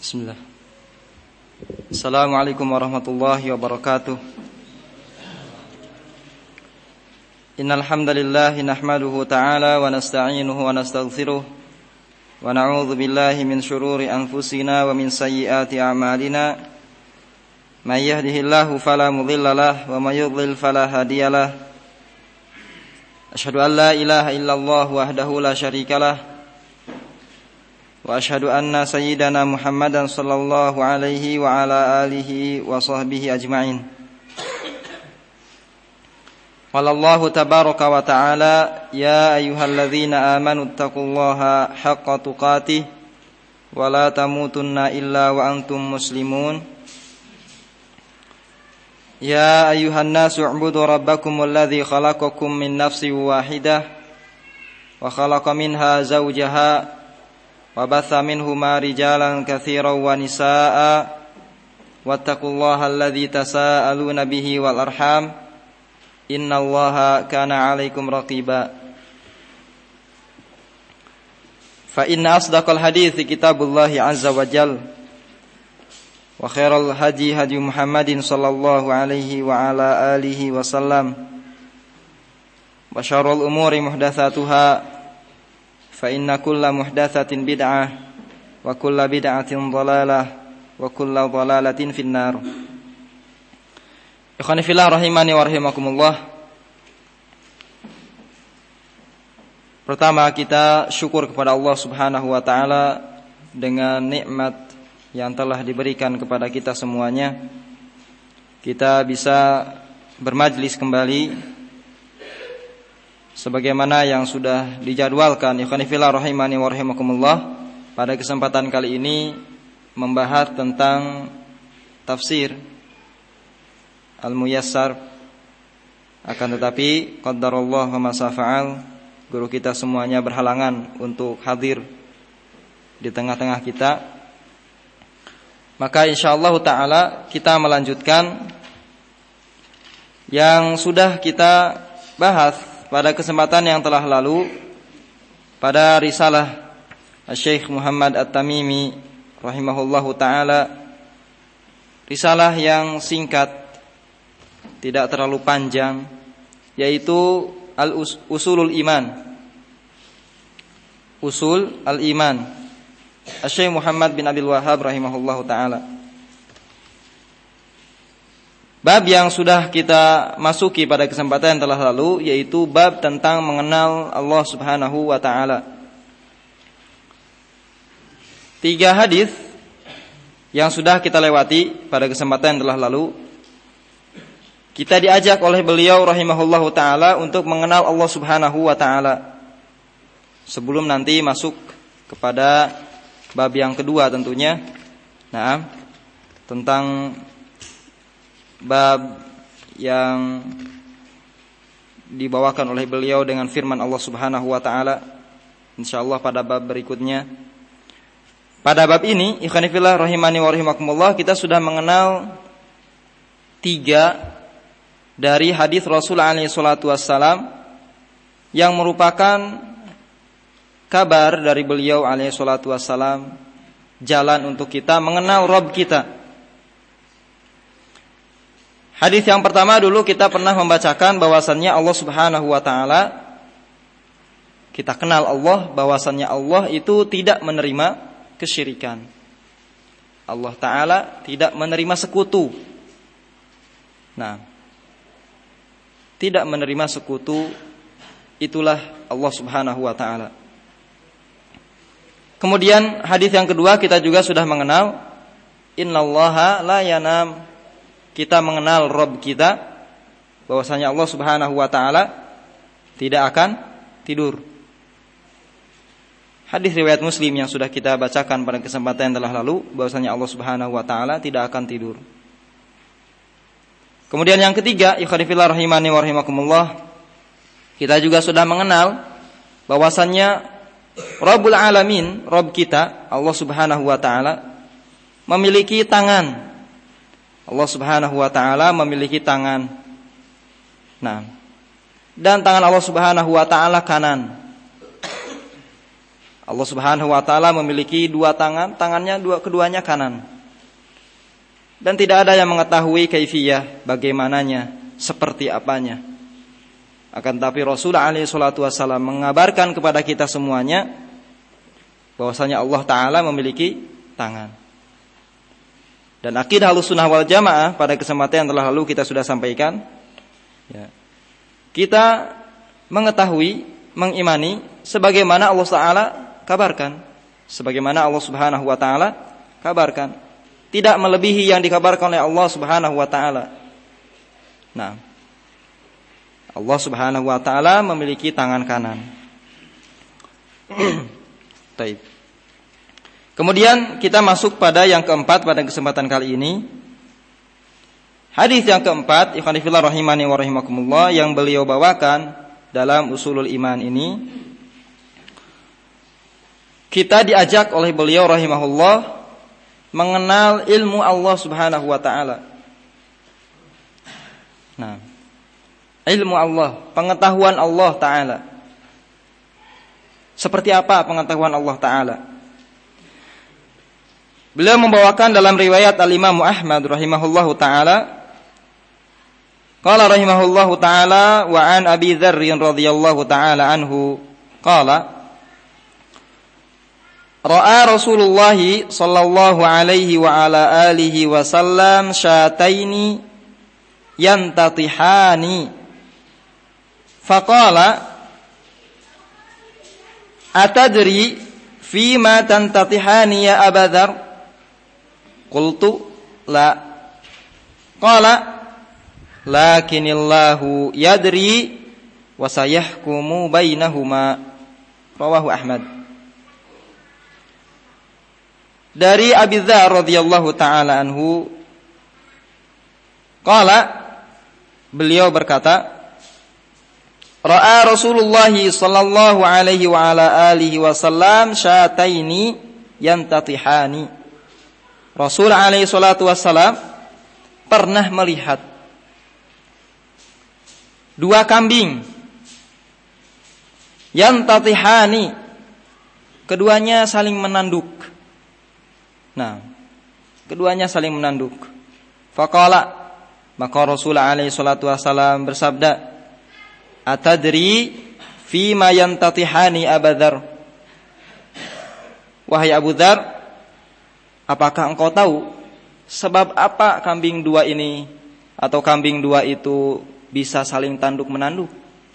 Bismillah. Assalamualaikum warahmatullahi wabarakatuh. Innal hamdalillah nahmaduhu ta'ala wa nasta'inuhu wa nastaghfiruh wa na'udzu billahi min shururi anfusina wa min sayyiati a'malina. May yahdihillahu fala mudilla lahu wa may yudlil fala hadiyalah. Asyhadu an la ilaha illallah wahdahu la syarikalah wa asyhadu anna sayyidana Muhammadan sallallahu alaihi wa ala alihi wa sahbihi ajma'in. Qala Allah tabaraka wa ta'ala ya ayyuhalladzina amanu taqullaha haqqa tuqatih wa la tamutunna illa wa antum muslimun. Ya ayyuhan nasu u'budu rabbakum alladzi khalaqakum min nafsin wahidah wa khalaqa minha zawjaha wa batha minhuma rijalan katsiran wa nisaa'a wattaqullaha alladzi tasaaluna bihi wal arham innallaha kana 'alaikum raqiba. Fa inna asdaqal hadiits kitabullahi 'azza wa jalla wa khairal hadi hadi Muhammadin sallallahu alaihi wa ala alihi wasallam wa syarrul umuri muhdatsatuha fa inna kulla muhdatsatin bid'ah wa kulla bid'atin dhalalah wa kulla dhalalatin finnar. Ikhwani fillah rahimani wa rahimakumullah. Pertama, kita syukur kepada Allah Subhanahu wa taala dengan nikmat yang telah diberikan kepada kita semuanya. Kita bisa bermajlis kembali sebagaimana yang sudah dijadwalkan. Ikhwani fillah rahimani wa rahimakumullah. Pada kesempatan kali ini membahas tentang tafsir Al-Muyassar. Akan tetapi qaddarallah wa ma safa'al, guru kita semuanya berhalangan untuk hadir di tengah-tengah kita. Maka insyaallah ta'ala kita melanjutkan yang sudah kita bahas pada kesempatan yang telah lalu pada risalah Syekh Muhammad At-Tamimi rahimahullahu ta'ala. Risalah yang singkat, tidak terlalu panjang, yaitu Usulul Iman. Usul Al-Iman Syekh Muhammad bin Abdul Wahhab rahimahullahu ta'ala. Bab yang sudah kita masuki pada kesempatan yang telah lalu, yaitu bab tentang mengenal Allah Subhanahu wa ta'ala. 3 hadis yang sudah kita lewati pada kesempatan yang telah lalu. Kita diajak oleh beliau rahimahullahu ta'ala untuk mengenal Allah Subhanahu wa ta'ala. Sebelum nanti masuk kepada bab yang kedua tentunya. Nah, tentang bab yang dibawakan oleh beliau dengan firman Allah Subhanahu wa ta'ala, insyaallah pada bab berikutnya. Pada bab ini, ikhwani fillah rahimani wa rahimakumullah, kita sudah mengenal 3 dari hadis Rasul alaihi salatu wassalam yang merupakan kabar dari beliau alaihi salatu wassalam, jalan untuk kita mengenal Rabb kita. Hadis yang pertama dulu kita pernah membacakan bahwasannya Allah Subhanahu wa ta'ala, kita kenal Allah, bahwasannya Allah itu tidak menerima kesyirikan. Allah Ta'ala tidak menerima sekutu. Nah, tidak menerima sekutu, itulah Allah Subhanahu wa ta'ala. Kemudian hadis yang kedua kita juga sudah mengenal innallaha la yanam. Kita mengenal Rabb kita, bahwasanya Allah Subhanahu wa ta'ala tidak akan tidur. Hadis riwayat Muslim yang sudah kita bacakan pada kesempatan yang telah lalu, bahwasanya Allah Subhanahu wa ta'ala tidak akan tidur. Kemudian yang ketiga, ikhwani fillah rahimani wa rahimakumullah, kita juga sudah mengenal bahwasanya Rabbul Alamin, Rabb kita, Allah Subhanahu wa ta'ala memiliki tangan. Allah Subhanahu wa ta'ala memiliki tangan. Nah, dan tangan Allah Subhanahu wa ta'ala kanan. Allah Subhanahu wa taala memiliki dua tangan, tangannya keduanya kanan. Dan tidak ada yang mengetahui kaifiyah, bagaimananya, seperti apanya. Akan tapi Rasulullah alaihi salatu wasallam mengabarkan kepada kita semuanya bahwasanya Allah taala memiliki tangan. Dan akidah Ahlussunnah wal Jamaah pada kesempatan yang telah lalu kita sudah sampaikan, ya, kita mengetahui, mengimani sebagaimana Allah taala kabarkan, sebagaimana Allah Subhanahu wa taala kabarkan, tidak melebihi yang dikabarkan oleh Allah Subhanahu wa taala. Nah, Allah Subhanahu wa taala memiliki tangan kanan. Baik. Kemudian kita masuk pada yang keempat pada kesempatan kali ini. Hadis yang keempat, ikhwan fillah rahimani wa rahimakumullah, yang beliau bawakan dalam Ushulul Iman ini, kita diajak oleh beliau rahimahullah mengenal ilmu Allah Subhanahu wa taala. Nah, ilmu Allah, pengetahuan Allah taala. Seperti apa pengetahuan Allah taala? Beliau membawakan dalam riwayat Al-Imam Ahmad rahimahullahu taala, qala rahimahullahu taala wa an Abi Dzar radhiyallahu taala anhu qala ra'a Rasulullah sallallahu alaihi wa ala alihi wasallam syataini yantatihani faqala atadri fima tantatihani ya Aba Dzar qultu la qala lakinillahu yadri wa sayahkumu bainahuma rawahu Ahmad. Dari Abi Dzar radhiyallahu taala anhu qala, beliau berkata, ra'a Rasulullah sallallahu alaihi wa ala alihi wasallam syataini yantatihani. Rasul alaihi salatu wassalam pernah melihat dua kambing yantatihani, keduanya saling menanduk. Nah, keduanya saling menanduk. Faqala, maka Rasul alaihi salatu wasallam bersabda, atadri fima yantatihani Aba Dzar. Wahai Abu Dzar, apakah engkau tahu sebab apa kambing dua ini atau kambing dua itu bisa saling tanduk menanduk?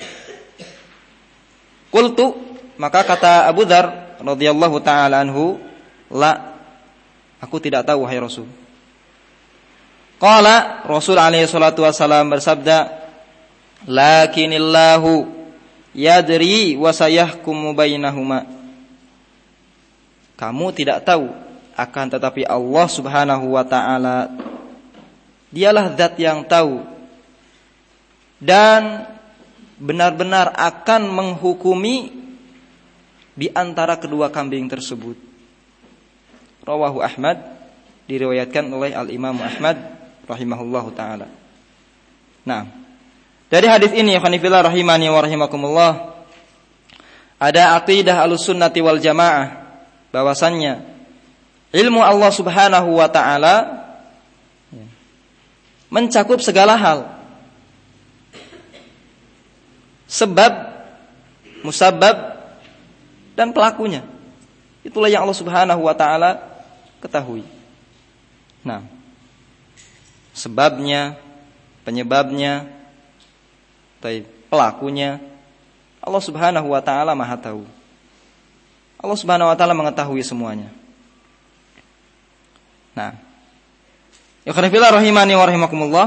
Qultu, maka kata Abu Dzar radhiyallahu taala anhu, la, aku tidak tahu wahai Rasul. Qala, Rasul alaihi salatu wasallam bersabda, lakinillahu yadri wa sayahkumu bainahuma. Kamu tidak tahu, akan tetapi Allah Subhanahu wa taala dialah zat yang tahu dan benar-benar akan menghukumi di antara kedua kambing tersebut. Rawahu Ahmad, diriwayatkan oleh Al-Imam Ahmad rahimahullahu taala. Nah, dari hadis ini ikhwan fillah rahimani wa rahimakumullah, ada aqidah Ahlussunnati wal Jamaah bahwasannya ilmu Allah Subhanahu wa taala mencakup segala hal. Sebab, musabab, dan pelakunya. Itulah yang Allah Subhanahu wa taala ketahui. Nah, sebabnya, penyebabnya, pelakunya, Allah Subhanahu wa taala Maha tahu. Allah Subhanahu wa taala mengetahui semuanya. Nah, ikhwan fillah rahimani wa rahimakumullah,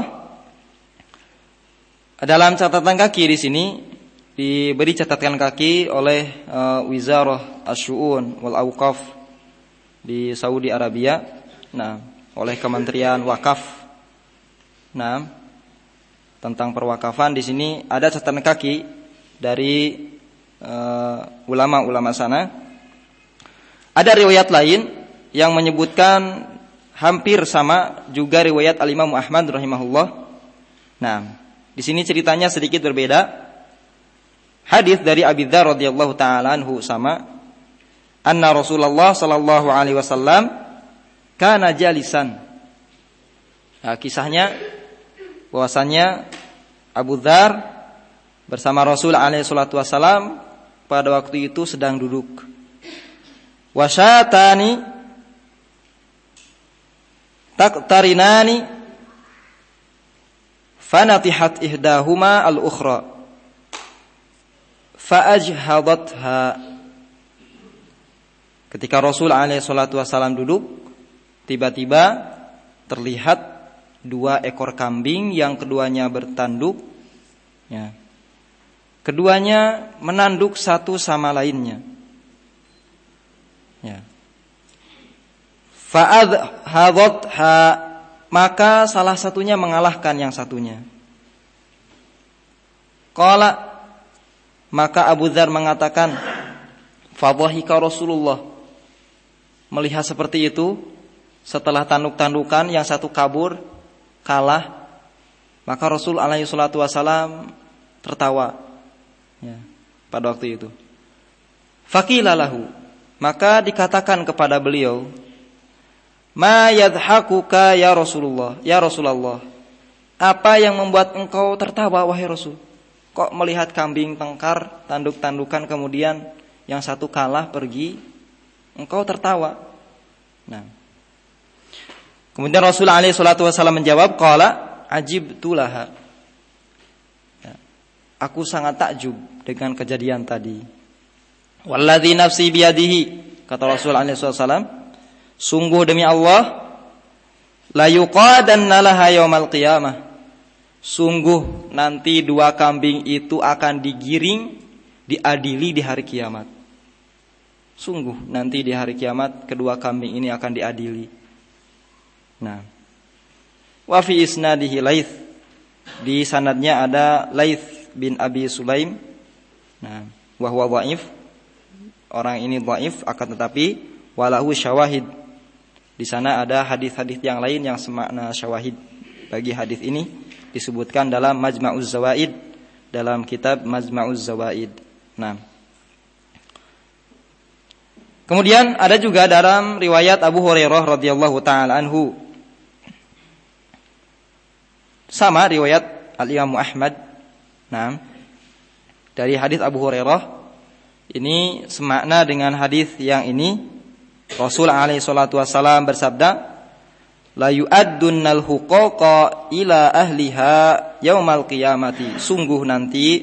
dalam catatan kaki di sini diberi catatan kaki oleh Wizarah Asy-Syu'un wal Auqaf di Saudi Arabia. Nah, oleh Kementerian Wakaf. Nah, tentang perwakafan di sini ada catatan kaki dari ulama-ulama sana. Ada riwayat lain yang menyebutkan hampir sama juga riwayat Al-Imam Ahmad rahimahullah. Nah, di sini ceritanya sedikit berbeda. Hadis dari Abi Dzar radhiyallahu taala anhu sama. anna Rasulullah sallallahu alaihi wasallam kana jalisan. Nah, kisahnya bahwasanya Abu Dzar bersama Rasul alaihi salatu wasallam pada waktu itu sedang duduk. Wasyatani taqtarinani fanatihat ihdahuma al-ukhra faajhadatha. Ketika Rasul alaihi salatu wasallam duduk, tiba-tiba terlihat 2 ekor kambing yang keduanya bertanduk, ya. Keduanya menanduk satu sama lainnya. Ya. Fa'adhadatha, maka salah satunya mengalahkan yang satunya. Qala, maka Abu Dzar mengatakan, fadhahika Rasulullah. Melihat seperti itu, setelah tanduk-tandukan yang satu kabur, kalah, maka Rasul alaihi salatu wasalam tertawa, ya, pada waktu itu. Faqila lahu, maka dikatakan kepada beliau, ma yadhakuka ya Rasulullah, ya Rasulullah, apa yang membuat engkau tertawa wahai Rasul? Kok melihat kambing tengkar, tanduk-tandukan, kemudian yang satu kalah pergi, engkau tertawa? Nah, kemudian Rasul alaihi salatu wasallam menjawab, qala ajibtu laha. Ya, aku sangat takjub dengan kejadian tadi. Walladzi nafsi biyadihi, kata Rasul alaihi salatu wasallam, sungguh demi Allah, la yuqadanna laha yaumal qiyamah. Sungguh nanti 2 kambing itu akan digiring, diadili di hari kiamat. Sungguh nanti di hari kiamat kedua kambing ini akan diadili. Nah, wa fi isnadihi Laits, di sanadnya ada Laits bin Abi Sulaim. Nah, wa huwa dhaif. Orang ini dhaif, akan tetapi walahu syawahid. Di sana ada hadis-hadis yang lain yang semakna syawahid bagi hadis ini, disebutkan dalam Majma'uz Zawaid, dalam kitab Majma'uz Zawaid. Nah, kemudian ada juga dalam riwayat Abu Hurairah radhiyallahu taala anhu, sama riwayat Al-Imam Ahmad. Nah, dari hadis Abu Hurairah ini semakna dengan hadis yang ini. Rasul alaihi salatu wasallam bersabda, la yu'addunnal huquqa ila ahliha yaumal qiyamati. Sungguh nanti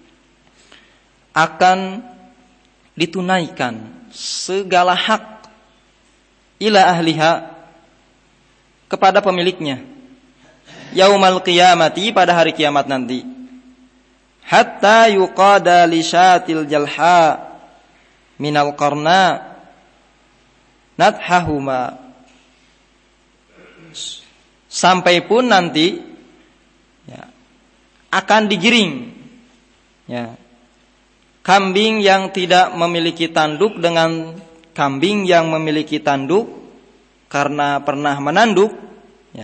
akan ditunaikan segala hak ila ahliha, kepada pemiliknya, yaumal qiyamati, pada hari kiamat nanti. Hatta yuqada li syatil jalha minal qarna nathahuma, sampai pun nanti, ya, akan digiring, ya, kambing yang tidak memiliki tanduk dengan kambing yang memiliki tanduk, karena pernah menanduk, ya,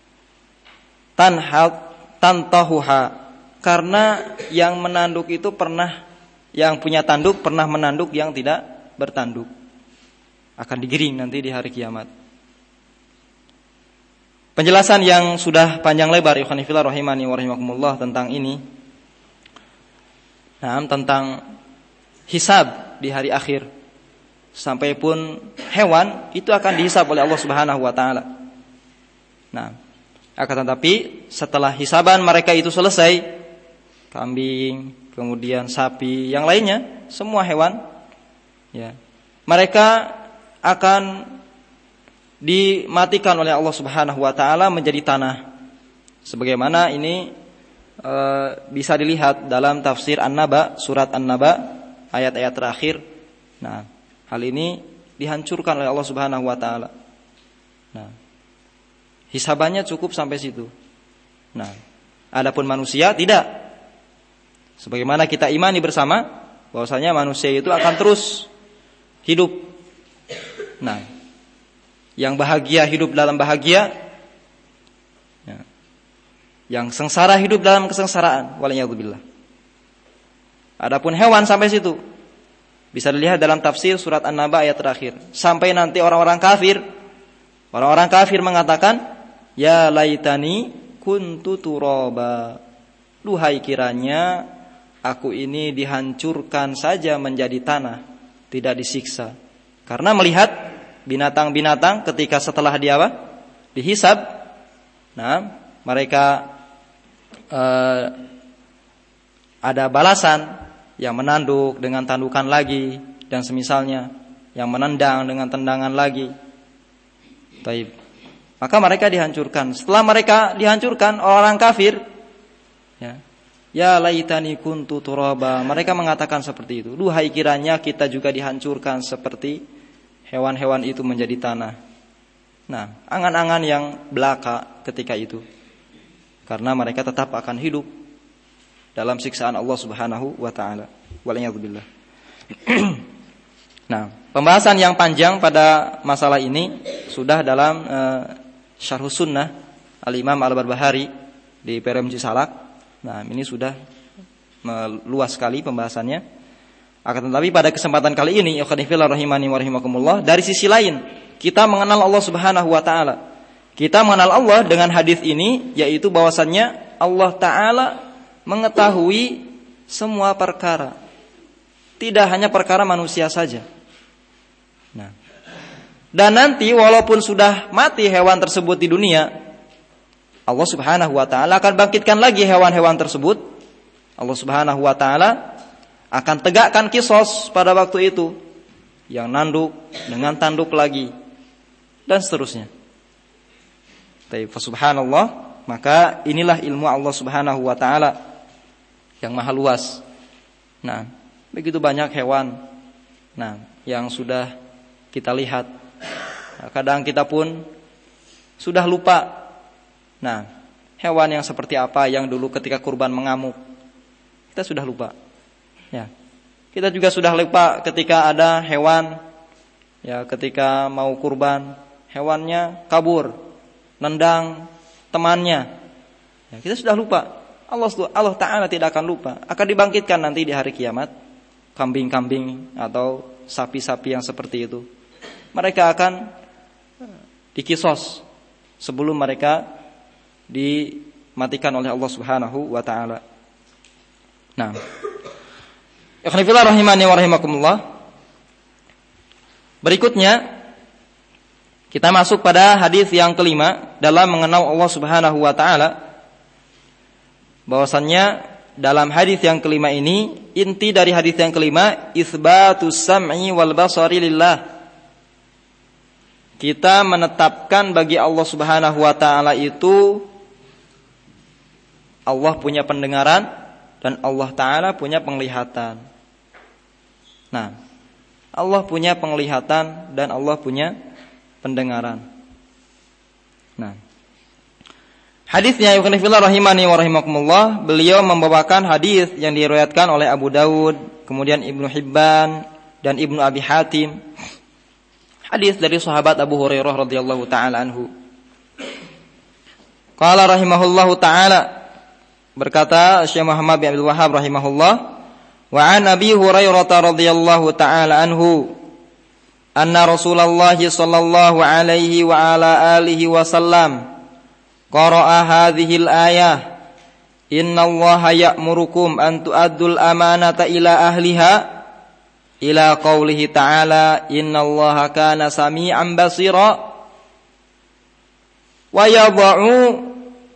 tantahuha, karena yang menanduk itu pernah, yang punya tanduk pernah menanduk yang tidak bertanduk, akan digiring nanti di hari kiamat. Penjelasan yang sudah panjang lebar, ikhwan fillah rahimani wa rahimakumullah, tentang ini. Nah, tentang hisab di hari akhir. Sampai pun hewan itu akan dihisab oleh Allah Subhanahu wa taala. Nah, akan tetapi setelah hisaban mereka itu selesai, kambing, kemudian sapi, yang lainnya, semua hewan, ya, mereka akan dimatikan oleh Allah Subhanahu wa taala menjadi tanah. Sebagaimana ini bisa dilihat dalam tafsir An-Naba, surat An-Naba, ayat-ayat terakhir. Nah, hal ini dihancurkan oleh Allah Subhanahu wa taala. Nah, hisabannya cukup sampai situ. Nah, adapun manusia tidak. Sebagaimana kita imani bersama bahwasanya manusia itu akan terus hidup. Nah, yang bahagia hidup dalam bahagia, ya, yang sengsara hidup dalam kesengsaraan, waliyadzubillah. Adapun hewan sampai situ. Bisa dilihat dalam tafsir surat An-Naba ayat terakhir. Sampai nanti orang-orang kafir mengatakan, ya laitani kuntu turaba. Duhai kiranya aku ini dihancurkan saja menjadi tanah, tidak disiksa. Karena melihat binatang-binatang ketika setelah dihisab, nah, mereka ada balasan, yang menanduk dengan tandukan lagi dan semisalnya, yang menendang dengan tendangan lagi. Taib. Maka mereka dihancurkan. Setelah mereka dihancurkan, orang kafir, ya laitani kuntu turaba. Mereka mengatakan seperti itu. Duhai kiranya kita juga dihancurkan seperti hewan-hewan itu menjadi tanah. Nah, angan-angan yang belaka ketika itu. Karena mereka tetap akan hidup dalam siksaan Allah Subhanahu wa taala. Waliyadzubillah. Nah, pembahasan yang panjang pada masalah ini sudah dalam Syarhus Sunnah Al-Imam Al-Barbahari di PRMC Salak. Nah, ini sudah meluas sekali pembahasannya. Akan tetapi pada kesempatan kali ini, ikhwanifillah rahimani wa rahimakumullah, dari sisi lain kita mengenal Allah Subhanahu wa taala. Kita mengenal Allah dengan hadis ini, yaitu bahwasannya Allah taala mengetahui semua perkara, tidak hanya perkara manusia saja. Nah, dan nanti walaupun sudah mati hewan tersebut di dunia, Allah Subhanahu wa taala akan bangkitkan lagi hewan-hewan tersebut. Allah Subhanahu wa taala akan tegakkan kisos pada waktu itu, yang nanduk dengan tanduk lagi dan seterusnya. Subhanallah, maka inilah ilmu Allah Subhanahu wa taala yang maha luas. Nah, begitu banyak hewan, nah, yang sudah kita lihat. Nah, kadang kita pun sudah lupa. Nah, hewan yang seperti apa yang dulu ketika kurban mengamuk, kita sudah lupa. Ya, kita juga sudah lupa ketika ada hewan, ya, ketika mau kurban, hewannya kabur, nendang temannya. Ya, kita sudah lupa. Allah Ta'ala tidak akan lupa. Akan dibangkitkan nanti di hari kiamat kambing-kambing atau sapi-sapi yang seperti itu. Mereka akan dikisos sebelum mereka dimatikan oleh Allah Subhanahu wa taala. Nah, ikhwanifillah rahimani wa rahimakumullah. Berikutnya kita masuk pada hadis yang kelima dalam mengenal Allah Subhanahu wa taala. Bahwasannya dalam hadis yang kelima ini, inti dari hadis yang kelima, itsbatus sam'i wal basari lillah. Kita menetapkan bagi Allah Subhanahu wa taala itu, Allah punya pendengaran dan Allah taala punya penglihatan. Nah, Allah punya penglihatan dan Allah punya pendengaran. Nah, hadisnya yukhonifillah rahimani wa rahimakumullah, beliau membawakan hadis yang diriwayatkan oleh Abu Daud, kemudian Ibnu Hibban dan Ibnu Abi Hatim. Hadis dari sahabat Abu Hurairah radhiyallahu taala anhu. Qala rahimahullahu taala, berkata Syekh Muhammad bin Abdul Wahhab rahimahullah, wa an Abi Hurairah radhiyallahu taala anhu anna Rasulullah sallallahu alaihi wa ala alihi wasallam qara'a hadhil ayah, innallaha ya'murukum an tu'addul amanata ila ahliha, ila qaulihi ta'ala, innallaha kana sami'an basira, wa yadha'u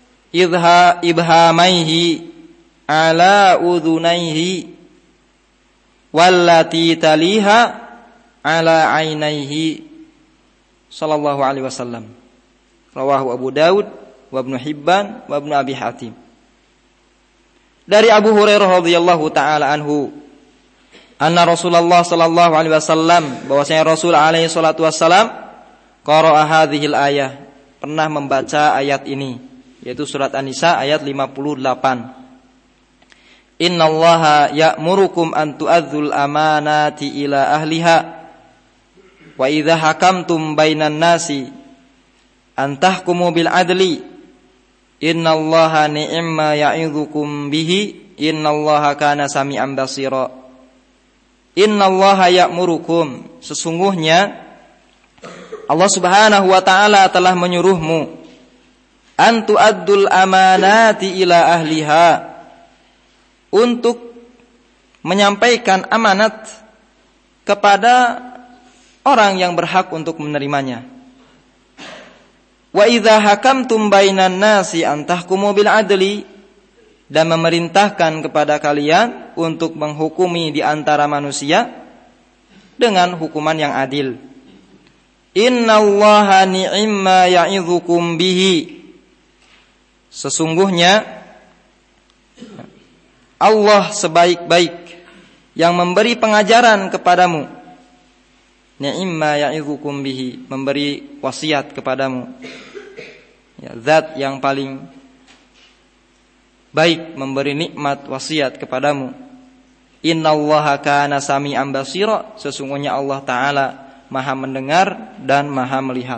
ibhamaihi ala udhunaihi wallati taliha ala ainaihi, sallallahu alaihi wasallam. Rawahu Abu Daud wa Ibnu Hibban wa Ibnu Abi Hatim. Dari Abu Hurairah radhiyallahu taala anhu, anna Rasulullah sallallahu alaihi wasallam, bahwasanya Rasul alaihi salatu wasallam qara'a hadhil ayah, pernah membaca ayat ini, yaitu surat An-Nisa ayat 58. Innallaha ya'murukum an tu'adzul amanati ila ahliha wa idza hakamtum bainan nasi an tahkumu bil adli, innallaha ni'ma ya'idzukum bihi, innallaha kana sami'an basira. Innallaha ya'murukum, sesungguhnya Allah Subhanahu wa taala telah menyuruhmu an tu'addul amanati ila ahliha, untuk menyampaikan amanat kepada orang yang berhak untuk menerimanya. Wa idza hakamtum bainan nasi an tahkumu bil adli, dan memerintahkan kepada kalian untuk menghukumi di antara manusia dengan hukuman yang adil. Innallaha ni'imma ya'idzukum bihi, sesungguhnya Allah sebaik-baik yang memberi pengajaran kepadamu. Ni'imma ya'idzukum bihi, memberi wasiat kepadamu. Ya, zat yang paling baik memberi nikmat wasiat kepadamu. Innallaha kana sami'an basira, sesungguhnya Allah taala Maha mendengar dan Maha melihat.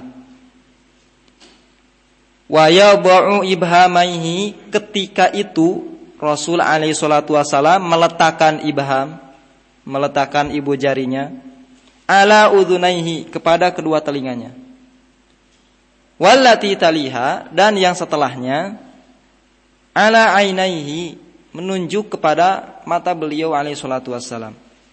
Wa yad'u ibhamaihi, ketika itu Rasul alaihi salatu wasalam meletakkan ibham, meletakkan ibu jarinya, ala udhunaihi, kepada kedua telinganya. Wallati taliha, dan yang setelahnya, ala ainaihi, menunjuk kepada mata beliau alaihi salatu wassalam.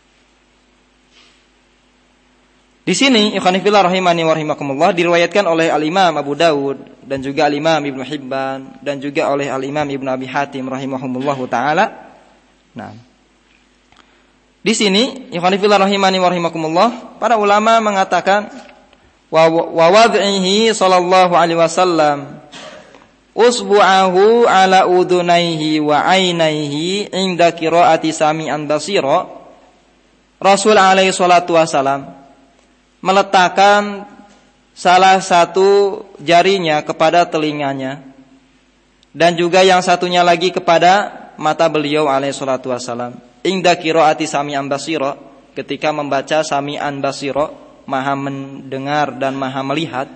Di sini ikhwan fillah rahimani wa rahimakumullah, diriwayatkan oleh al-Imam Abu Dawud dan juga al-Imam Ibnu Hibban dan juga oleh al-Imam Ibnu Abi Hatim rahimahumullahu taala. Nah, di sini ikhwan fillah rahimani wa rahimakumullah, para ulama mengatakan wa wad'ihi sallallahu alaihi wasallam usbu'ahu ala udhunaihi wa ainaihi inda qiraati sami'an basira. Rasul alaihi salatu wasalam meletakkan salah satu jarinya kepada telinganya dan juga yang satunya lagi kepada mata beliau alaihi salatu wasalam inda qiraati sami'an basira, ketika membaca sami'an basira, Maha mendengar dan Maha melihat.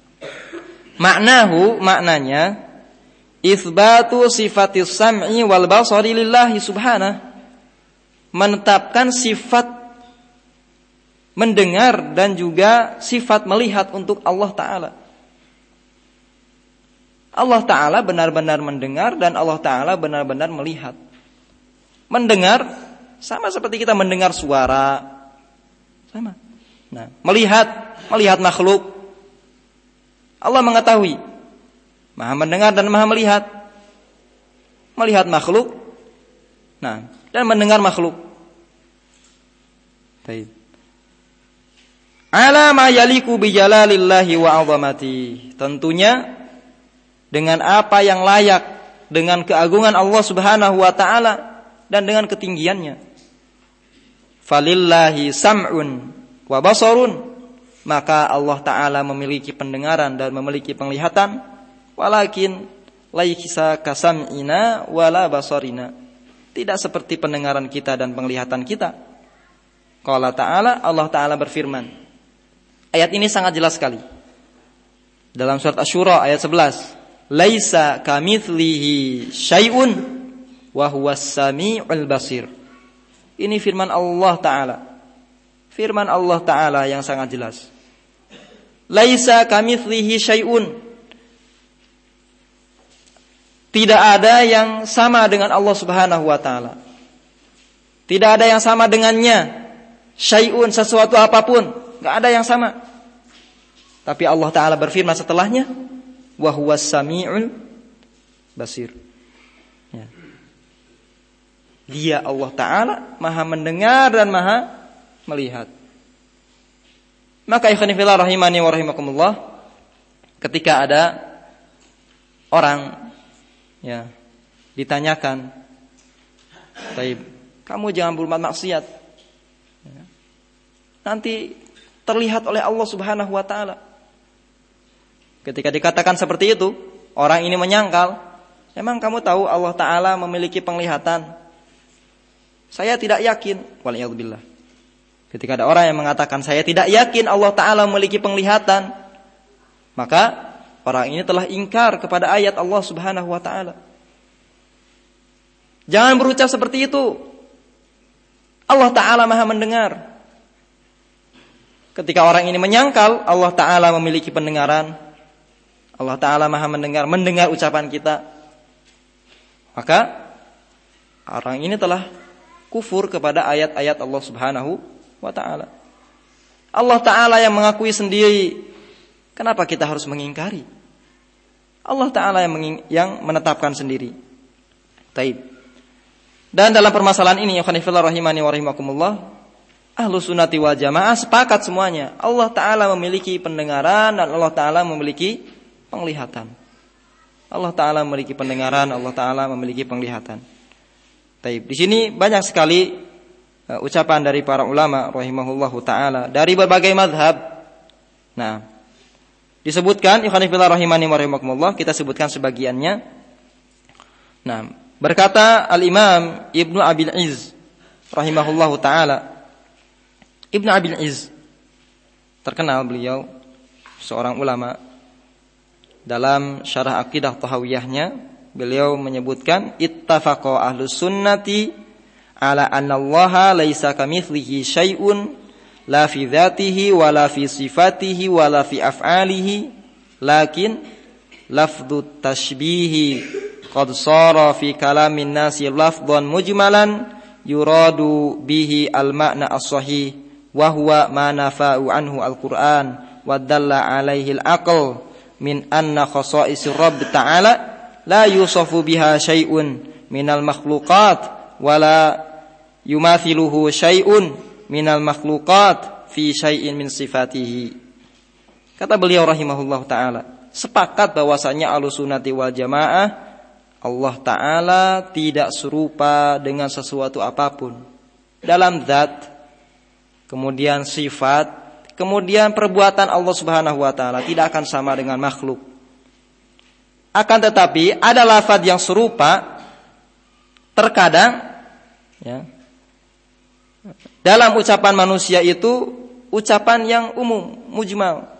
Maknanya itsbatu sifatis sam'i wal basari lillahi subhanahu, menetapkan sifat mendengar dan juga sifat melihat untuk Allah Ta'ala. Allah Ta'ala benar-benar mendengar dan Allah Ta'ala benar-benar melihat. Mendengar sama seperti kita mendengar suara, sama. Nah, melihat makhluk, Allah mengetahui, Maha mendengar dan Maha melihat. Melihat makhluk, nah, dan mendengar makhluk. Baik. Ala ma yaliku bi jalalillahi wa 'azamati, tentunya dengan apa yang layak dengan keagungan Allah Subhanahu wa taala dan dengan ketinggiannya. Falillahi sam'un wa basarun, maka Allah taala memiliki pendengaran dan memiliki penglihatan. Walakin laisa kasam'ina wala basarina, tidak seperti pendengaran kita dan penglihatan kita. Qala ta'ala, Allah taala berfirman. Ayat ini sangat jelas sekali. Dalam surat Asy-Syura ayat 11, laisa kamitslihi syai'un wa huwas samiul basir. Ini firman Allah taala. Firman Allah taala yang sangat jelas. Laisa kamitslihi syai'un, tidak ada yang sama dengan Allah Subhanahu wa taala. Tidak ada yang sama dengannya. Syai'un, sesuatu apapun, enggak ada yang sama. Tapi Allah Ta'ala berfirman setelahnya, wa huwas sami'ul basir. Ya. Dia Allah Ta'ala Maha mendengar dan Maha melihat. Maka ikhwan fillah rahimani wa rahimakumullah, ketika ada orang ya ditanyakan, "Baik, kamu jangan berbuat maksiat. Ya. Nanti terlihat oleh Allah Subhanahu wa taala." Ketika dikatakan seperti itu, orang ini menyangkal, "Emang kamu tahu Allah taala memiliki penglihatan?" Saya tidak yakin. Waliyadzubillah. Ketika ada orang yang mengatakan saya tidak yakin Allah taala memiliki penglihatan, maka orang ini telah ingkar kepada ayat Allah Subhanahu wa taala. Jangan berucap seperti itu. Allah Ta'ala maha mendengar. Ketika orang ini menyangkal Allah Ta'ala memiliki pendengaran, Allah Ta'ala maha mendengar ucapan kita, maka orang ini telah kufur kepada ayat-ayat Allah Subhanahu wa Ta'ala. Allah Ta'ala yang mengakui sendiri, kenapa kita harus mengingkari? Allah Ta'ala yang menetapkan sendiri. Taib. Dan dalam permasalahan ini, ikhwanifillah rahimani wa rahimakumullah, Ahlus Sunnati wal Jamaah sepakat semuanya, Allah Ta'ala memiliki pendengaran dan Allah Ta'ala memiliki penglihatan. Allah Ta'ala memiliki pendengaran, Allah Ta'ala memiliki penglihatan. Taib. Di sini banyak sekali ucapan dari para ulama rahimahullahu ta'ala dari berbagai mazhab. Nah, disebutkan ikhwanifillah rahimani wa rahimakumullah, kita sebutkan sebagiannya. Nah, berkata Al-Imam Ibnu Abil Izz rahimahullahu ta'ala. Ibnu Abil Izz terkenal, beliau seorang ulama. Dalam syarah akidah tahawiyahnya beliau menyebutkan ittafaqa ahlus sunnati ala anna allaha laisa kamitslihi syai'un la fi dzatihi wa la fi sifatihi wa la fi af'alihi lakin lafdhu tashbihi qad sara fi kalamin nasi lafdhan mujmalan yuradu bihi al-ma'na as-sahih wa huwa ma nafa'u anhu al-Qur'an wa dalla 'alaihi al-aql min anna khasa'isir rabb ta'ala la yusafu biha syai'un minal makhluqat wala yumathiluhu syai'un minal makhluqat fi syai'in min sifatihi. Kata beliau rahimahullah ta'ala, sepakat bahwasanya Ahlussunnati wal Jamaah, Allah Ta'ala tidak serupa dengan sesuatu apapun dalam zat, kemudian sifat, kemudian perbuatan Allah Subhanahu wa Ta'ala tidak akan sama dengan makhluk. Akan tetapi ada lafaz yang serupa terkadang ya, dalam ucapan manusia itu ucapan yang umum, mujmal.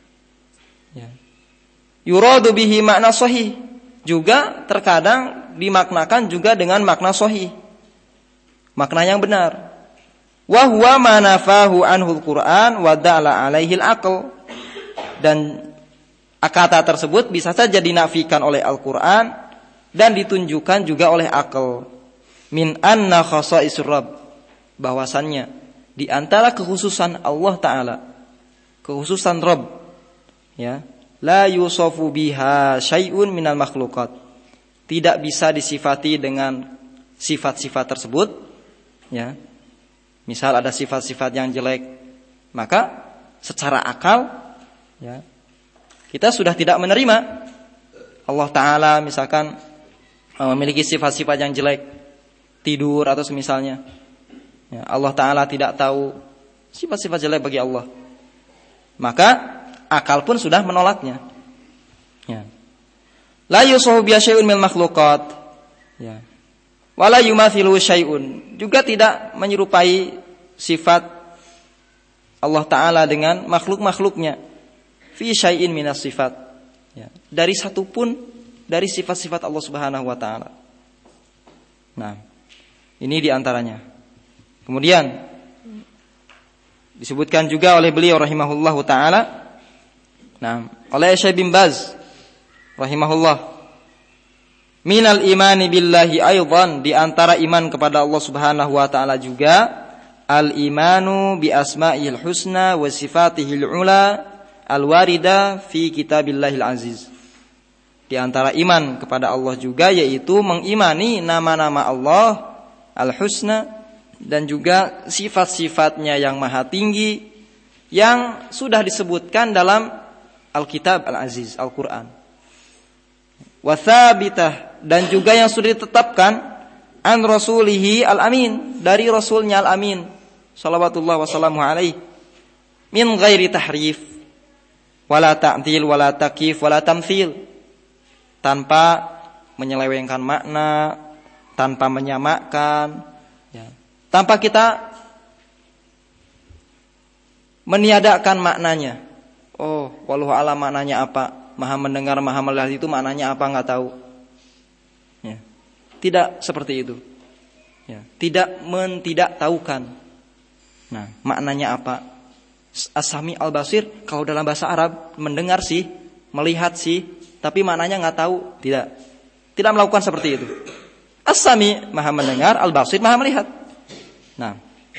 Ya. Yuradu bihi makna sahih, juga terkadang dimaknakan juga dengan makna sahih, makna yang benar. Wa huwa ma nafahu anhul Qur'an wa da'ala alaihi al-aql, dan kata tersebut bisa saja dinafikan oleh Al-Quran dan ditunjukkan juga oleh akal. Min anna khasa'isur Rabb, bahwasannya di antara kekhususan Allah Ta'ala, kekhususan Rabb, ya, la yusafu biha syai'un minal makhluqat, tidak bisa disifati dengan sifat-sifat tersebut. Ya, misal ada sifat-sifat yang jelek, maka secara akal, ya, kita sudah tidak menerima Allah Ta'ala misalkan memiliki sifat-sifat yang jelek, tidur atau semisalnya. Ya, Allah Ta'ala tidak tahu sifat-sifat jelek bagi Allah, maka akal pun sudah menolaknya. Ya. La yusahu bi syai'un minal makhluqat, ya, wala yumathilu syai'un, juga tidak menyerupai sifat Allah Ta'ala dengan makhluk-makhluknya. Fi syai'in minas sifat, ya, dari satu pun dari sifat-sifat Allah Subhanahu wa Ta'ala. Nah, ini diantaranya. Kemudian disebutkan juga oleh beliau rahimahullahu ta'ala, nah, oleh Syekh bin Baz rahimahullah, minal imani billahi aidan, di antara iman kepada Allah Subhanahu wa Ta'ala juga al imanu bi asma'il husna wa sifatihil ula al-warida fi kitabillahil aziz. Di antara iman kepada Allah juga yaitu mengimani nama-nama Allah al-husna dan juga sifat-sifatnya yang maha tinggi yang sudah disebutkan dalam Al-Kitab Al-Aziz, Al-Quran. Wa thabitah, dan juga yang sudah ditetapkan an rasulihi al-amin, dari rasulnya al-amin salawatullah wassalamu alaihi, min ghairi tahrif wala ta'til wala takif wala tamthil, tanpa menyelewengkan makna, tanpa menyamakan, ya, tanpa kita meniadakan maknanya. Oh, wallahu a'lam maknanya apa? Maha mendengar, maha melihat itu maknanya apa? Enggak tahu. Ya. Tidak seperti itu. Ya, tidak mentidaktahukan. Nah, maknanya apa? As-Sami al-Basir kalau dalam bahasa Arab mendengar sih, melihat sih, tapi maknanya nggak tahu. Tidak melakukan seperti itu. As-Sami Maha mendengar, al-Basir Maha melihat. Nah,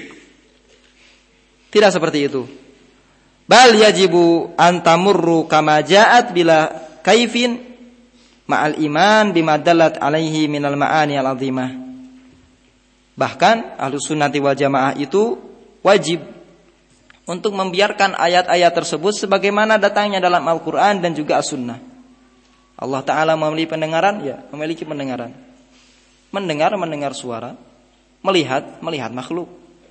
tidak seperti itu. Bal yajibu an tamurru kama ja'at bila kaifin ma'al iman bima dallat alaihi minal ma'ani al-azimah. Bahkan Ahlus Sunnati wal Jamaah itu wajib untuk membiarkan ayat-ayat tersebut sebagaimana datangnya dalam Al-Qur'an dan juga As-Sunnah. Allah Ta'ala memiliki pendengaran, ya, memiliki pendengaran. Mendengar suara, melihat makhluk.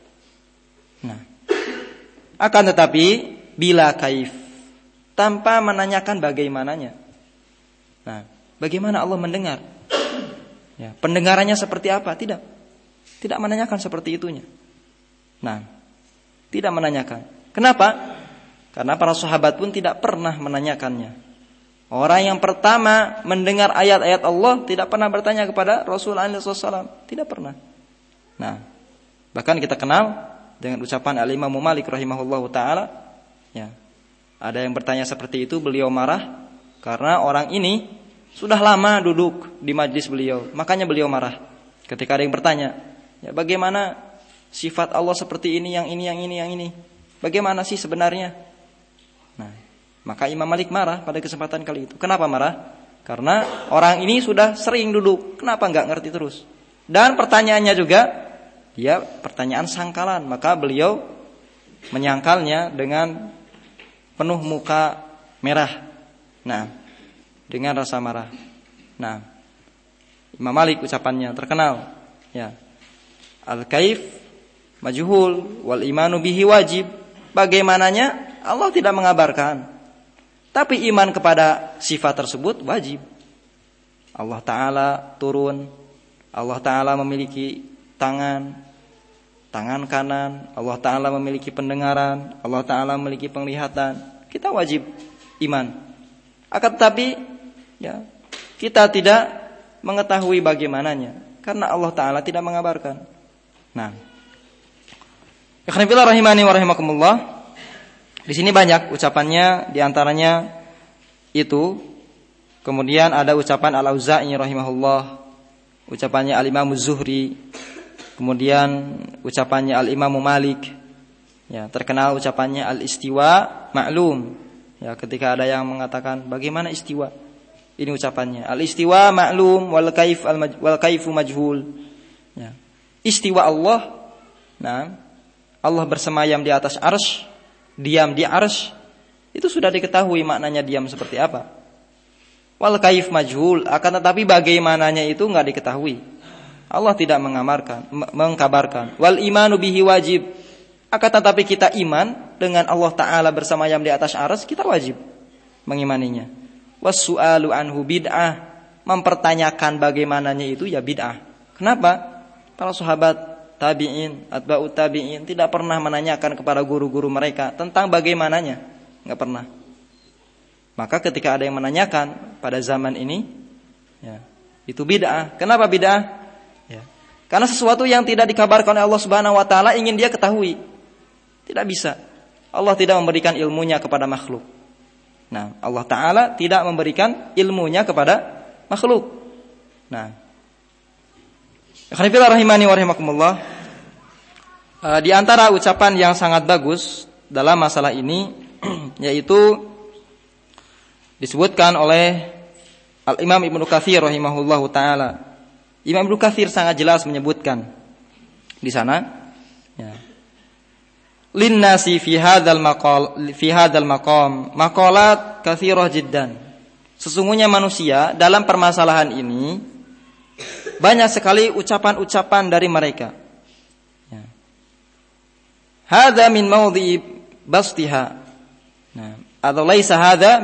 Nah, akan tetapi bila kaif, tanpa menanyakan bagaimananya. Nah, bagaimana Allah mendengar? Ya, pendengarannya seperti apa? Tidak menanyakan seperti itunya. Nah, tidak menanyakan. Kenapa? Karena para sahabat pun tidak pernah menanyakannya. Orang yang pertama mendengar ayat-ayat Allah tidak pernah bertanya kepada Rasulullah SAW. Tidak pernah. Nah, bahkan kita kenal dengan ucapan Al-Imam Malik rahimahullahu ta'ala. Ya, ada yang bertanya seperti itu, beliau marah. Karena orang ini sudah lama duduk di majlis beliau. Makanya beliau marah. Ketika ada yang bertanya, ya, bagaimana sifat Allah seperti ini, yang ini. Bagaimana sih sebenarnya? Nah, maka Imam Malik marah pada kesempatan kali itu. Kenapa marah? Karena orang ini sudah sering duduk. Kenapa enggak ngerti terus? Dan pertanyaannya juga, dia pertanyaan sangkalan. Maka beliau menyangkalnya dengan penuh muka merah. Nah, dengan rasa marah. Nah, Imam Malik ucapannya terkenal. Ya, al-kaif majhul wal imanu bihi wajib. Bagaimananya Allah tidak mengabarkan. Tapi iman kepada sifat tersebut wajib. Allah Ta'ala turun. Allah Ta'ala memiliki tangan kanan. Allah Ta'ala memiliki pendengaran. Allah Ta'ala memiliki penglihatan. Kita wajib iman. Akan tetapi, ya, kita tidak mengetahui bagaimananya. Karena Allah Ta'ala tidak mengabarkan. Nah, ikhwan fillah rahimani wa rahimakumullah. Di sini banyak ucapannya, di antaranya itu. Kemudian ada ucapan Al-Auza'i rahimahullah, ucapannya Al-Imam Az-Zuhri, kemudian ucapannya Al-Imam Malik. Ya, terkenal ucapannya Al-Istiwa ma'lum. Ya, ketika ada yang mengatakan bagaimana istiwa? Ini ucapannya, Al-Istiwa ma'lum wal kaifu majhul. Ya. Istiwa Allah. Nah, Allah bersemayam di atas arsy, diam di arsy, itu sudah diketahui maknanya diam seperti apa. Wal kaif majhul, akan tetapi bagaimananya itu enggak diketahui. Allah tidak mengkabarkan. Wal imanu bihi wajib. Akan tetapi kita iman dengan Allah Ta'ala bersemayam di atas arsy, kita wajib mengimaninya. Was-su'alu anhu bid'ah. Mempertanyakan bagaimananya itu ya bid'ah. Kenapa? Para sahabat tabi'in, atba'ut tabi'in tidak pernah menanyakan kepada guru-guru mereka tentang bagaimananya. Enggak pernah. Maka ketika ada yang menanyakan pada zaman ini, ya, itu bid'ah. Kenapa bid'ah? Ya, karena sesuatu yang tidak dikabarkan oleh Allah Subhanahu wa taala ingin dia ketahui. Tidak bisa. Allah tidak memberikan ilmunya kepada makhluk. Nah, Allah Ta'ala tidak memberikan ilmunya kepada makhluk. Nah, ikhwan rahimani wa rahimakumullah, di antara ucapan yang sangat bagus dalam masalah ini yaitu disebutkan oleh Al-Imam Ibnu Katsir rahimahullahu taala. Imam Ibnu Katsir sangat jelas menyebutkan di sana, ya, linnasi fi hadzal maqam maqalat katsirah jiddan. Sesungguhnya manusia dalam permasalahan ini banyak sekali ucapan-ucapan dari mereka. Ya. Hadza min mawdhi'i bastiha. Nah, atau laisa hadza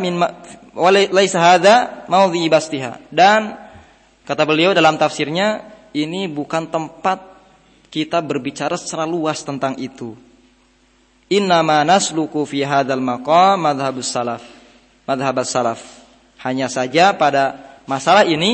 mawdhi'i bastiha. Dan kata beliau dalam tafsirnya, ini bukan tempat kita berbicara secara luas tentang itu. Innama nasluku fi hadzal maqam madhhabus salaf. Hanya saja pada masalah ini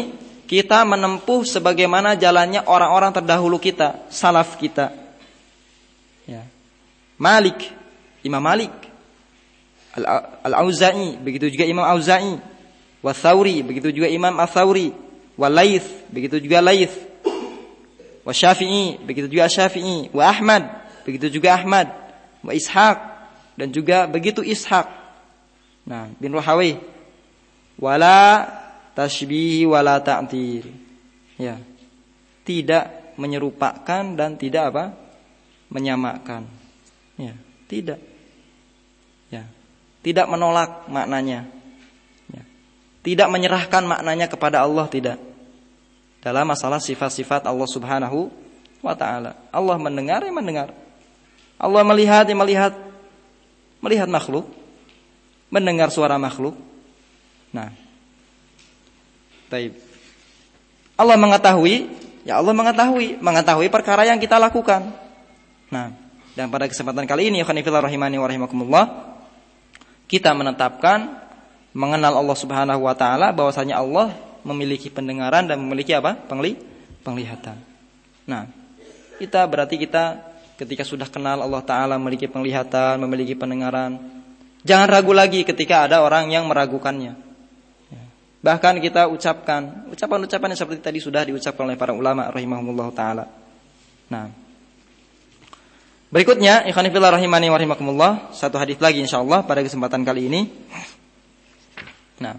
kita menempuh sebagaimana jalannya orang-orang terdahulu kita, salaf kita. Ya. Malik, Imam Malik, Al-Auza'i, begitu juga Imam Auza'i, wa Tsauri, begitu juga Imam Ats-Tsauri, wa Laits, begitu juga Laits, wa Syafi'i, begitu juga Syafi'i, wa Ahmad, begitu juga Ahmad, wa Ishaq, dan juga begitu Ishaq. Nah, bin Rahawayh, wala tashbihi wala ta'til. Ya. Tidak menyerupakan dan tidak apa? Menyamakan. Ya, tidak. Ya. Tidak menolak maknanya. Ya. Tidak menyerahkan maknanya kepada Allah, tidak. Dalam masalah sifat-sifat Allah Subhanahu wa taala. Allah mendengar, ya mendengar. Allah melihat, ya melihat. Melihat makhluk, mendengar suara makhluk. Nah, baik. Allah mengetahui, ya Allah mengetahui perkara yang kita lakukan. Nah, dan pada kesempatan kali ini, khonifillah rahimani wa rahimakumullah, kita menetapkan mengenal Allah Subhanahu wa taala, bahwasanya Allah memiliki pendengaran dan memiliki apa? Penglihatan. Nah, kita ketika sudah kenal Allah taala memiliki penglihatan, memiliki pendengaran, jangan ragu lagi ketika ada orang yang meragukannya. Bahkan kita ucapkan ucapan-ucapan yang seperti tadi sudah diucapkan oleh para ulama rahimahumullah taala. Nah, berikutnya ikhwan fillah rahimani wa rahimakumullah, satu hadis lagi insyaallah pada kesempatan kali ini. Nah,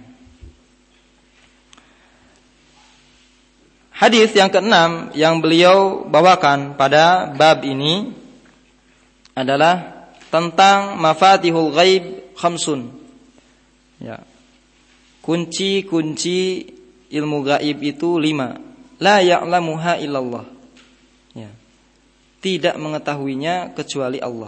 hadis yang keenam yang beliau bawakan pada bab ini adalah tentang mafatihul ghaib khamsun. Ya. Kunci-kunci ilmu gaib itu 5. La ya'lamuha illallah. Ya. Tidak mengetahuinya kecuali Allah.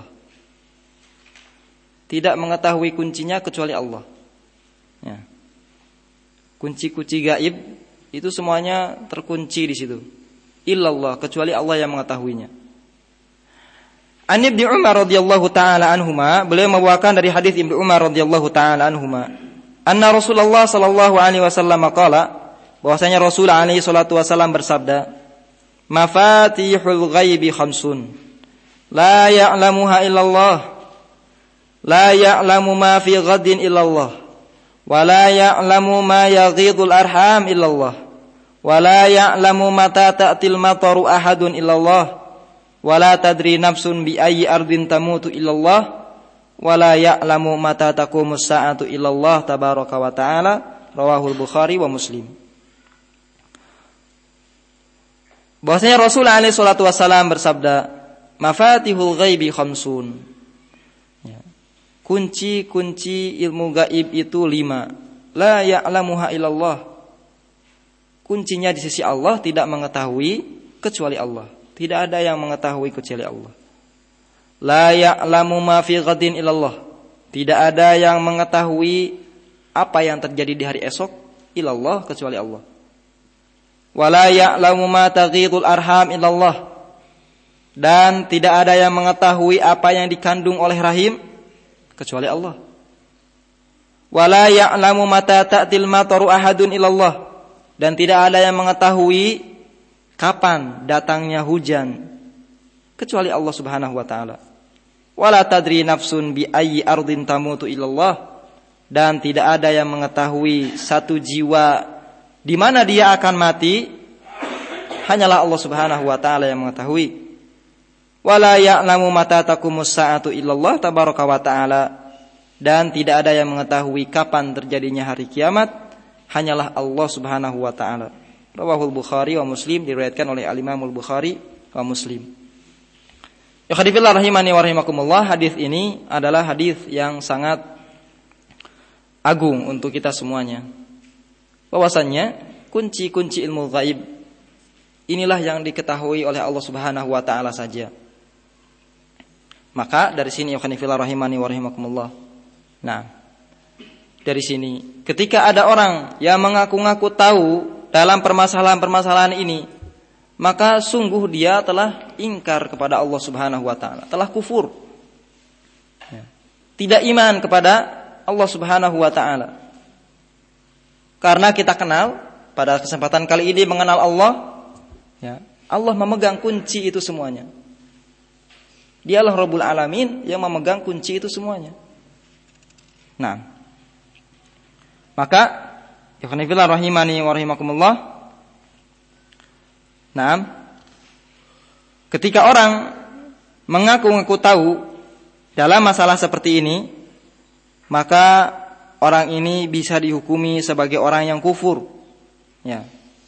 Tidak mengetahui kuncinya kecuali Allah. Ya. Kunci-kunci gaib itu semuanya terkunci di situ. Illallah, kecuali Allah yang mengetahuinya. An Ibnu Umar radhiyallahu taala anhuma, beliau membawakan dari hadis Ibnu Umar radhiyallahu taala anhuma, anna Rasulullah sallallahu alaihi wasallam qala, bahwasanya Rasul alaihi salatu wasallam bersabda, mafatihul ghaibi khamsun, la ya'lamuha illallah, la ya'lamu ma fi ghadin illallah, wa la ya'lamu ma yaghidul arham illallah, wa la ya'lamu mata ta'til mataru ahadun illallah, wa la tadri nafsun bi ayyi ardin tamutu illallah, wa la ya'lamu mata taqumus sa'atu illallah tabaraka wa ta'ala. Rawahul Bukhari wa Muslim. Bahwasanya Rasul alaihi salatu wasallam bersabda, mafatihul ghaibi khamsun. Ya. Kunci-kunci ilmu gaib itu 5. La ya'lamuha illallah. Kuncinya di sisi Allah, tidak mengetahui kecuali Allah. Tidak ada yang mengetahui kecuali Allah. La ya'lamu ma fi ghadin illallah. Tidak ada yang mengetahui apa yang terjadi di hari esok illallah, kecuali Allah. Wa la ya'lamu ma taghidul arham illallah. Dan tidak ada yang mengetahui apa yang dikandung oleh rahim kecuali Allah. Wa la ya'lamu mata ta'til mataru ahadun illallah. Dan tidak ada yang mengetahui kapan datangnya hujan kecuali Allah Subhanahu wa taala. Wala tadri nafsun bi ayyi ardin tamutu illallah. Dan tidak ada yang mengetahui satu jiwa di mana dia akan mati, hanyalah Allah Subhanahu wa taala yang mengetahui. Wala ya'lamu mata taqumus sa'atu illallah tabaraka wa taala. Dan tidak ada yang mengetahui kapan terjadinya hari kiamat, hanyalah Allah Subhanahu wa taala. Rawahul Bukhari wa Muslim, diriwayatkan oleh Al-Imamul Bukhari wa Muslim. Ya khadifillah rahimani wa rahimakumullah, hadis ini adalah hadis yang sangat agung untuk kita semuanya. Bahwasannya kunci-kunci ilmu gaib inilah yang diketahui oleh Allah Subhanahu wa taala saja. Maka dari sini ya khadifillah rahimani wa rahimakumullah. Nah, dari sini ketika ada orang yang mengaku-ngaku tahu dalam permasalahan-permasalahan ini, maka sungguh dia telah ingkar kepada Allah Subhanahu wa taala, telah kufur. Tidak iman kepada Allah Subhanahu wa taala. Karena kita kenal pada kesempatan kali ini mengenal Allah, ya, Allah memegang kunci itu semuanya. Dialah Rabbul Alamin yang memegang kunci itu semuanya. Nah, maka ikhwanifillah rahimani wa rahimakumullah. Nah, ketika orang mengaku-ngaku tahu dalam masalah seperti ini, maka orang ini bisa dihukumi sebagai orang yang kufur. Ya.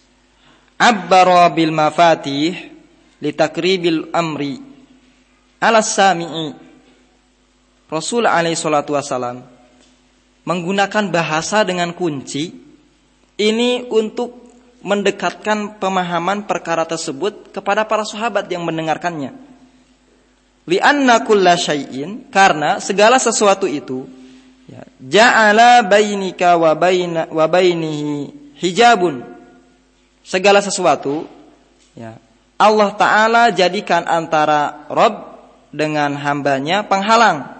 Abbara bil mafatih litakribil amri ala sami'i. Rasul alaihi salatu wasalam menggunakan bahasa dengan kunci ini untuk mendekatkan pemahaman perkara tersebut kepada para sahabat yang mendengarkannya. Li'anna kulla syai'in, karena segala sesuatu itu, ya, ja'ala bainika wa bainihi hijabun. Segala sesuatu, ya, Allah Ta'ala jadikan antara Rabb dengan hambanya penghalang.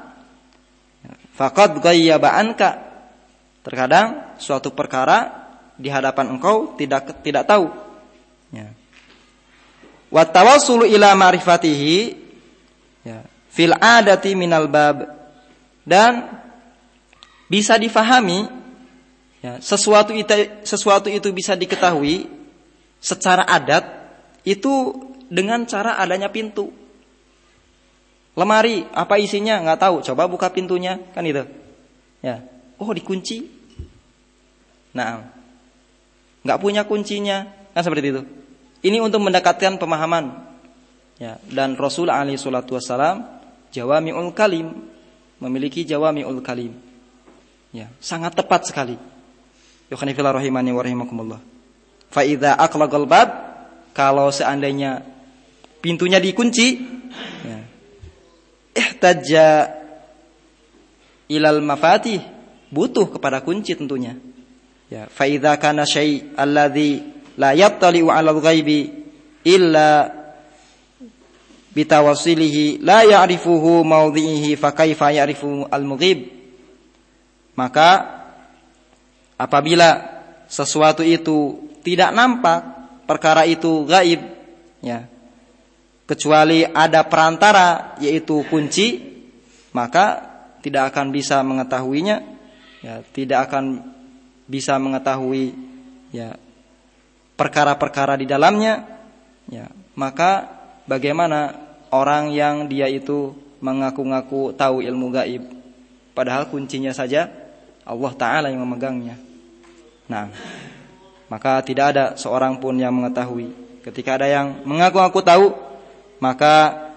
Faqad ghayyaba anka. Terkadang suatu perkara di hadapan engkau tidak tahu. Ya. Wa tawassulu ila ma'rifatihi, ya, fil adati minal bab, dan bisa difahami, ya, sesuatu itu bisa diketahui secara adat itu dengan cara adanya pintu. Lemari, apa isinya nggak tahu, coba buka pintunya, kan itu. Ya, oh dikunci. Nah, nggak punya kuncinya, kan seperti itu. Ini untuk mendekatkan pemahaman. Ya, dan Rasul alaihi salatu wassalam jawami'ul kalim, memiliki jawami'ul kalim. Ya, sangat tepat sekali. Yukhani-fillah rahimani wa rahimakumullah. Fa idza aqlaqal bab, kalau seandainya pintunya dikunci, ya, ihtajja ilal mafatih, butuh kepada kunci tentunya. Ya, fa idza kana syai' alladzi la yattali'u 'alal ghaibi illa bitawassilihi la ya'rifuhu mawdhi'ihi fa kaifa ya'rifu al-mughib. Maka apabila sesuatu itu tidak nampak, perkara itu gaib, ya, kecuali ada perantara yaitu kunci, maka tidak akan bisa mengetahuinya, ya, tidak akan bisa mengetahui, ya, perkara-perkara di dalamnya, ya. Maka bagaimana orang yang dia itu mengaku-ngaku tahu ilmu gaib, padahal kuncinya saja Allah Ta'ala yang memegangnya. Nah, maka tidak ada seorang pun yang mengetahui. Ketika ada yang mengaku-ngaku tahu, maka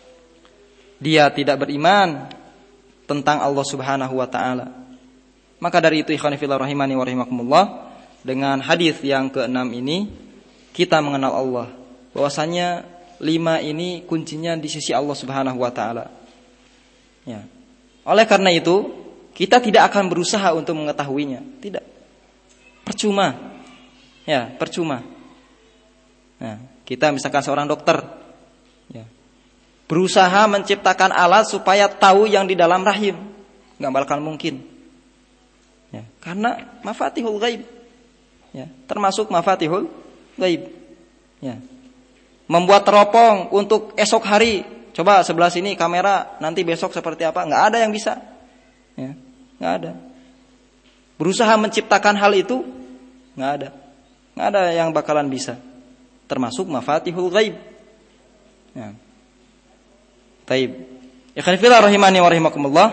dia tidak beriman tentang Allah Subhanahu wa Ta'ala. Maka dari itu ikhwan fillah rahimani wa rahimakumullah, dengan hadis yang ke-6 ini kita mengenal Allah, bahwasanya 5 ini kuncinya di sisi Allah Subhanahu wa Ta'ala. Ya. Oleh karena itu, kita tidak akan berusaha untuk mengetahuinya, tidak. Percuma. Ya, percuma. Nah, kita misalkan seorang dokter, ya, berusaha menciptakan alat supaya tahu yang di dalam rahim, nggak bakal mungkin. Ya, karena mafatihul ghaib, ya, termasuk mafatihul ghaib. Ya. Membuat teropong untuk esok hari, coba sebelah sini kamera, nanti besok seperti apa? Nggak ada yang bisa. Ya, nggak ada. Berusaha menciptakan hal itu, nggak ada yang bakalan bisa. Termasuk mafatihul ghaib. Ya. Taib. Ikhwan fillah rahimani wa rahimakumullah.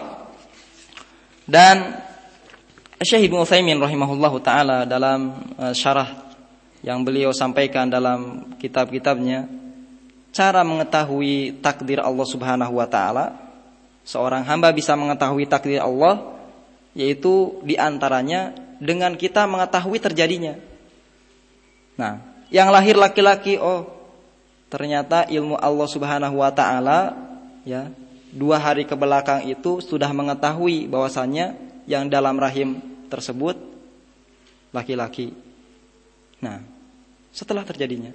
Dan Syekh Ibnu Utsaimin rahimahullahu taala dalam syarah yang beliau sampaikan dalam kitab-kitabnya, cara mengetahui takdir Allah Subhanahu wa taala, seorang hamba bisa mengetahui takdir Allah, yaitu diantaranya dengan kita mengetahui terjadinya. Nah, yang lahir laki-laki, oh ternyata ilmu Allah Subhanahu wa taala, ya, 2 hari ke belakang itu sudah mengetahui bahwasannya yang dalam rahim tersebut laki-laki. Nah, setelah terjadinya,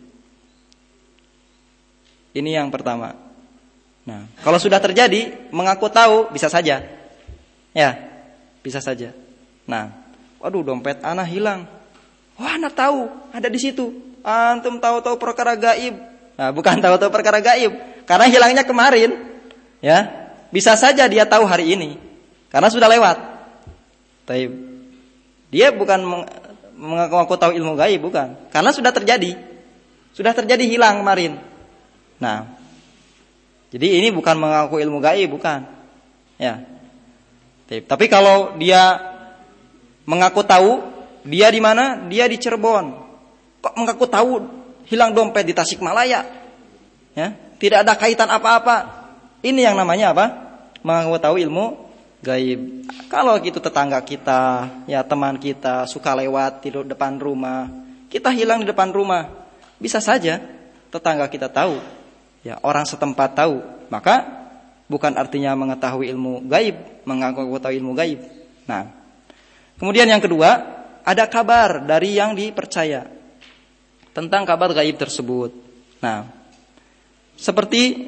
ini yang pertama. Nah, kalau sudah terjadi, mengaku tahu bisa saja, ya, bisa saja. Nah, waduh, dompet anak hilang. Wah, anak tahu, ada di situ. Antum tahu-tahu perkara gaib. Nah, bukan tahu-tahu perkara gaib, karena hilangnya kemarin. Ya, bisa saja dia tahu hari ini, karena sudah lewat. Taib. Dia bukan mengaku tahu ilmu gaib, bukan, karena sudah terjadi. Sudah terjadi hilang kemarin. Nah, jadi ini bukan mengaku ilmu gaib, bukan. Ya. Tapi kalau dia mengaku tahu, dia di mana? Dia di Cirebon. Kok mengaku tahu hilang dompet di Tasikmalaya? Ya, tidak ada kaitan apa-apa. Ini yang namanya apa? Mengaku tahu ilmu gaib. Kalau gitu tetangga kita, ya teman kita suka lewat di depan rumah, kita hilang di depan rumah. Bisa saja tetangga kita tahu, ya orang setempat tahu, maka bukan artinya mengetahui ilmu gaib, mengaku tahu ilmu gaib. Nah, kemudian yang kedua, ada kabar dari yang dipercaya tentang kabar gaib tersebut. Nah, seperti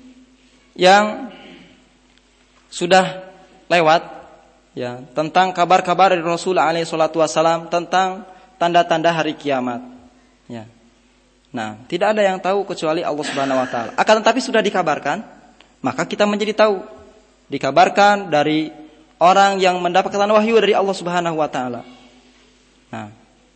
yang sudah lewat, ya, tentang kabar-kabar dari Rasulullah SAW tentang tanda-tanda hari kiamat. Ya. Nah, tidak ada yang tahu kecuali Allah Subhanahu Wa Taala. Akan tetapi sudah dikabarkan, maka kita menjadi tahu. Dikabarkan dari orang yang mendapatkan wahyu dari Allah Subhanahu Wa Taala. Nah,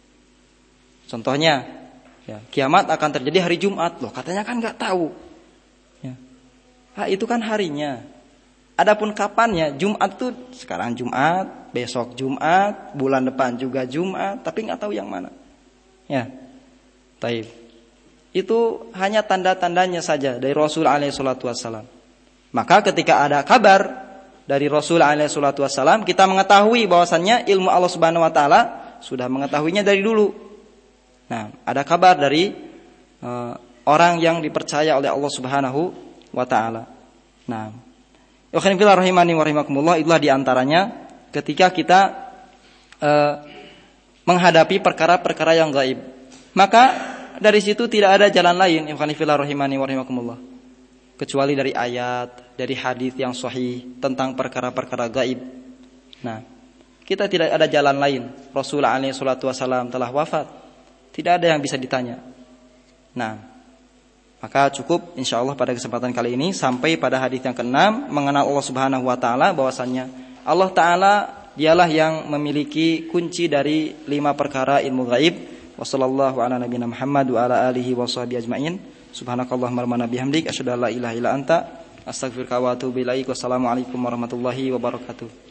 contohnya, ya, kiamat akan terjadi hari Jumat. Loh, katanya kan nggak tahu. Ya. Itu kan harinya. Adapun kapannya, Jumat tuh sekarang Jumat, besok Jumat, bulan depan juga Jumat, tapi nggak tahu yang mana. Ya, taib. Itu hanya tanda-tandanya saja dari Rasul SAW. Maka ketika ada kabar dari Rasul SAW, kita mengetahui bahwasannya ilmu Allah Subhanahu Wa Taala sudah mengetahuinya dari dulu. Nah, ada kabar dari orang yang dipercaya oleh Allah Subhanahu Wa Taala. Nah, Alhamdulillah rahimani wa rahimakumullah, itulah diantaranya ketika kita menghadapi perkara-perkara yang gaib. Maka dari situ tidak ada jalan lain, Alhamdulillah rahimani wa rahimakumullah, kecuali dari ayat, dari hadis yang sahih tentang perkara-perkara gaib. Nah, kita tidak ada jalan lain. Rasulullah SAW telah wafat, tidak ada yang bisa ditanya. Nah, maka cukup insyaallah pada kesempatan kali ini sampai pada hadis yang ke-6, mengenal Allah Subhanahu Wa Taala, bahwasannya Allah Taala dialah yang memiliki kunci dari 5 perkara ilmu gaib. Wassallallahu ala nabiyina Muhammad wa ala alihi wa sahbihi ajma'in. Subhanakallahumma rabbana bihamdik asyhadu an la ilaha illa anta astaghfiruka wa atubu ilaik. Wassalamualaikum warahmatullahi wabarakatuh.